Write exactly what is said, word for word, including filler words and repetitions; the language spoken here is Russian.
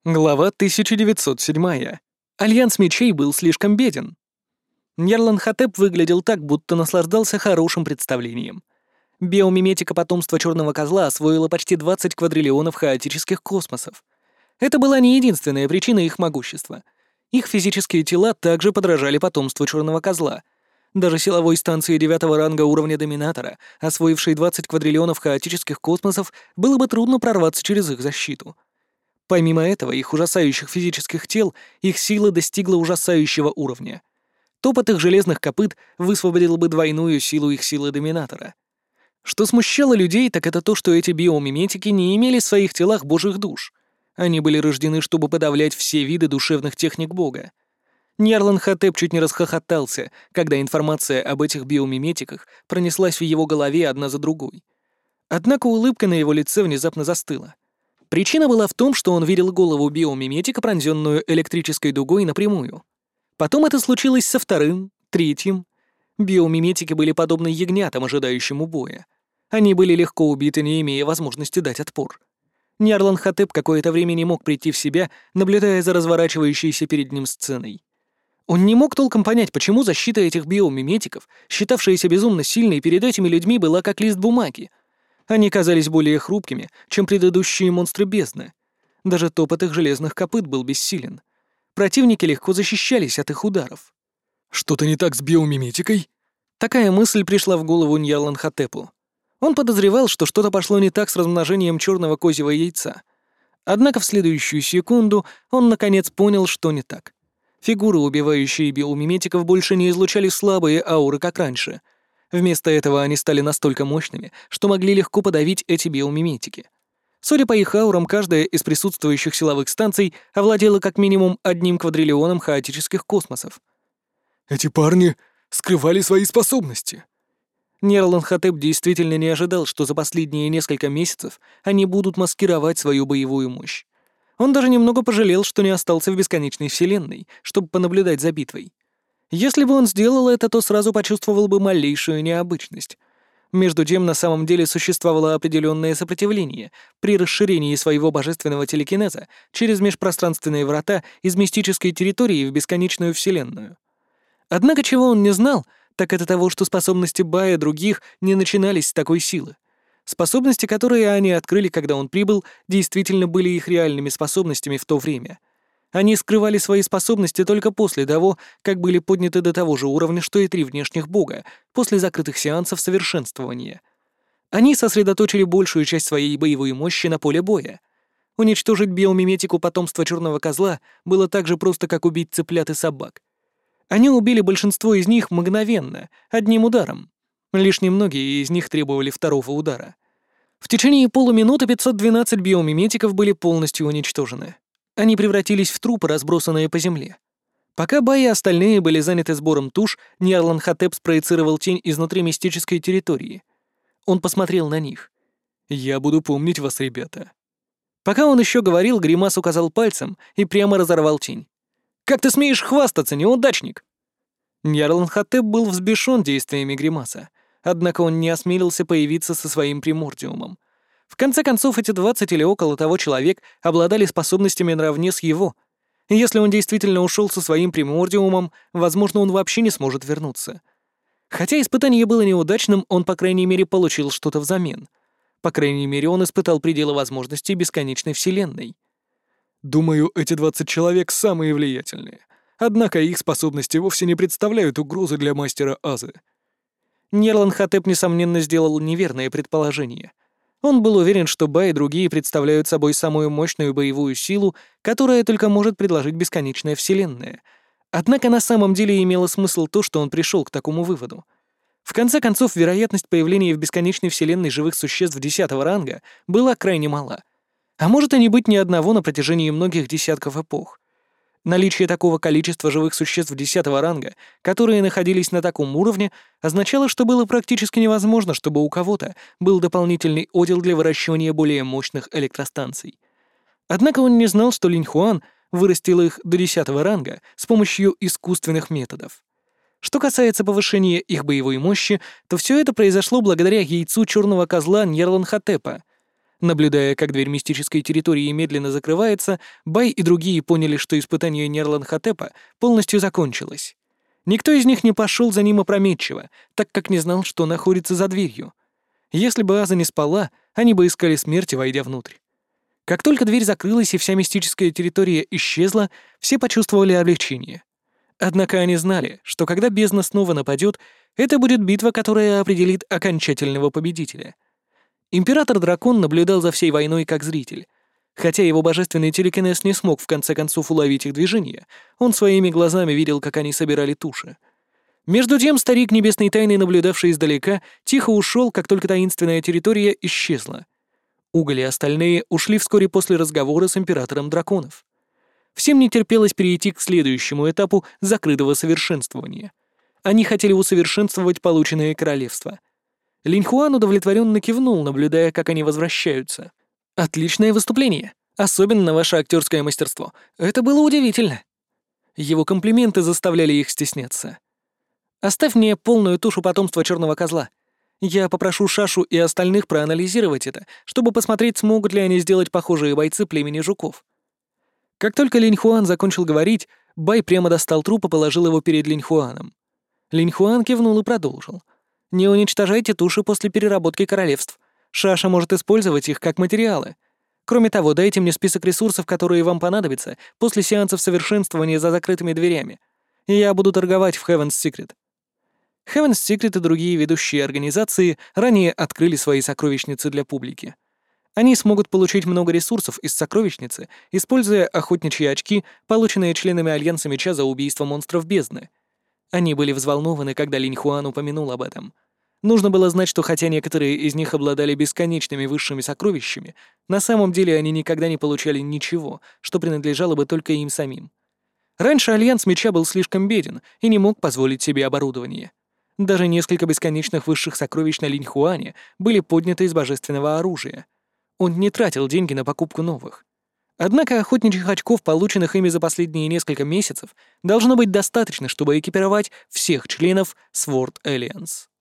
Глава тысяча девятьсот седьмая. Альянс мечей был слишком беден. Ньярлан-Хотеп выглядел так, будто наслаждался хорошим представлением. Биомиметика потомства Черного Козла освоила почти двадцать квадриллионов хаотических космосов. Это была не единственная причина их могущества. Их физические тела также подражали потомству Черного Козла. Даже силовой станции девятого ранга уровня Доминатора, освоившей двадцать квадриллионов хаотических космосов, было бы трудно прорваться через их защиту. Помимо этого, их ужасающих физических тел, их сила достигла ужасающего уровня. Топот их железных копыт высвободил бы двойную силу их силы Доминатора. Что смущало людей, так это то, что эти биомиметики не имели в своих телах божьих душ. Они были рождены, чтобы подавлять все виды душевных техник бога. Ньярлан-Хотеп чуть не расхохотался, когда информация об этих биомиметиках пронеслась в его голове одна за другой. Однако улыбка на его лице внезапно застыла. Причина была в том, что он видел голову биомиметика, пронзенную электрической дугой напрямую. Потом это случилось со вторым, третьим. Биомиметики были подобны ягнятам, ожидающим убоя. Они были легко убиты, не имея возможности дать отпор. Ньярлан-Хотеп какое-то время не мог прийти в себя, наблюдая за разворачивающейся перед ним сценой. Он не мог толком понять, почему защита этих биомиметиков, считавшаяся безумно сильной перед этими людьми, была как лист бумаги. Они казались более хрупкими, чем предыдущие монстры бездны. Даже топот их железных копыт был бессилен. Противники легко защищались от их ударов. «Что-то не так с биомиметикой?» Такая мысль пришла в голову Ньярлан-Хотепу. Он подозревал, что что-то пошло не так с размножением черного козьего яйца. Однако в следующую секунду он наконец понял, что не так. Фигуры, убивающие биомиметиков, больше не излучали слабые ауры, как раньше. Вместо этого они стали настолько мощными, что могли легко подавить эти биомиметики. Судя по их аурам, каждая из присутствующих силовых станций овладела как минимум одним квадриллионом хаотических космосов. «Эти парни скрывали свои способности!» Ньярлан-Хотеп действительно не ожидал, что за последние несколько месяцев они будут маскировать свою боевую мощь. Он даже немного пожалел, что не остался в бесконечной вселенной, чтобы понаблюдать за битвой. Если бы он сделал это, то сразу почувствовал бы малейшую необычность. Между тем, на самом деле существовало определенное сопротивление при расширении своего божественного телекинеза через межпространственные врата из мистической территории в бесконечную вселенную. Однако чего он не знал, так это того, что способности Бая других не начинались с такой силы. Способности, которые они открыли, когда он прибыл, действительно были их реальными способностями в то время. Они скрывали свои способности только после того, как были подняты до того же уровня, что и три внешних бога, после закрытых сеансов совершенствования. Они сосредоточили большую часть своей боевой мощи на поле боя. Уничтожить биомиметику потомства Черного Козла было так же просто, как убить цыплят и собак. Они убили большинство из них мгновенно, одним ударом. Лишь немногие из них требовали второго удара. В течение полуминуты пятьсот двенадцать биомиметиков были полностью уничтожены. Они превратились в трупы, разбросанные по земле. Пока Бай и остальные были заняты сбором туш, Ньярлан-Хотеп спроецировал тень изнутри мистической территории. Он посмотрел на них. «Я буду помнить вас, ребята». Пока он еще говорил, Гримас указал пальцем и прямо разорвал тень. «Как ты смеешь хвастаться, неудачник?» Ньярлан-Хотеп был взбешен действиями Гримаса, однако он не осмелился появиться со своим примордиумом. В конце концов, эти двадцать или около того человек обладали способностями наравне с его. Если он действительно ушел со своим примордиумом, возможно, он вообще не сможет вернуться. Хотя испытание было неудачным, он, по крайней мере, получил что-то взамен. По крайней мере, он испытал пределы возможностей бесконечной вселенной. «Думаю, эти двадцать человек самые влиятельные. Однако их способности вовсе не представляют угрозы для мастера Азы». Ньярлан-Хотеп, несомненно, сделал неверное предположение. Он был уверен, что Бай и другие представляют собой самую мощную боевую силу, которая только может предложить бесконечная вселенная. Однако на самом деле имело смысл то, что он пришел к такому выводу. В конце концов, вероятность появления в бесконечной вселенной живых существ десятого ранга была крайне мала. А может и не быть ни одного на протяжении многих десятков эпох. Наличие такого количества живых существ десятого ранга, которые находились на таком уровне, означало, что было практически невозможно, чтобы у кого-то был дополнительный отдел для выращивания более мощных электростанций. Однако он не знал, что Линь Хуан вырастил их до десятого ранга с помощью искусственных методов. Что касается повышения их боевой мощи, то все это произошло благодаря яйцу черного козла Ньярлан-Хотепа. Наблюдая, как дверь мистической территории медленно закрывается, Бай и другие поняли, что испытание Нерланхотепа полностью закончилось. Никто из них не пошел за ним опрометчиво, так как не знал, что находится за дверью. Если бы Аза не спала, они бы искали смерти, войдя внутрь. Как только дверь закрылась и вся мистическая территория исчезла, все почувствовали облегчение. Однако они знали, что когда бездна снова нападет, это будет битва, которая определит окончательного победителя. Император-дракон наблюдал за всей войной как зритель. Хотя его божественный телекинез не смог в конце концов уловить их движения, он своими глазами видел, как они собирали туши. Между тем старик Небесной Тайны, наблюдавший издалека, тихо ушел, как только таинственная территория исчезла. Уголь и остальные ушли вскоре после разговора с Императором Драконов. Всем не терпелось перейти к следующему этапу закрытого совершенствования. Они хотели усовершенствовать полученное королевство. Линьхуан удовлетворенно кивнул, наблюдая, как они возвращаются. «Отличное выступление. Особенно ваше актерское мастерство. Это было удивительно». Его комплименты заставляли их стесняться. «Оставь мне полную тушу потомства черного козла. Я попрошу Шашу и остальных проанализировать это, чтобы посмотреть, смогут ли они сделать похожие бойцы племени жуков». Как только Линьхуан закончил говорить, Бай прямо достал труп и положил его перед Линьхуаном. Линьхуан кивнул и продолжил. «Не уничтожайте туши после переработки королевств. Шаша может использовать их как материалы. Кроме того, дайте мне список ресурсов, которые вам понадобятся после сеансов совершенствования за закрытыми дверями. И я буду торговать в Heaven's Secret». Heaven's Secret и другие ведущие организации ранее открыли свои сокровищницы для публики. Они смогут получить много ресурсов из сокровищницы, используя охотничьи очки, полученные членами Альянса Меча за убийство монстров бездны. Они были взволнованы, когда Линьхуан упомянул об этом. Нужно было знать, что хотя некоторые из них обладали бесконечными высшими сокровищами, на самом деле они никогда не получали ничего, что принадлежало бы только им самим. Раньше Альянс Меча был слишком беден и не мог позволить себе оборудование. Даже несколько бесконечных высших сокровищ на Линьхуане были подняты из божественного оружия. Он не тратил деньги на покупку новых. Однако охотничьих очков, полученных ими за последние несколько месяцев, должно быть достаточно, чтобы экипировать всех членов Sword Alliance.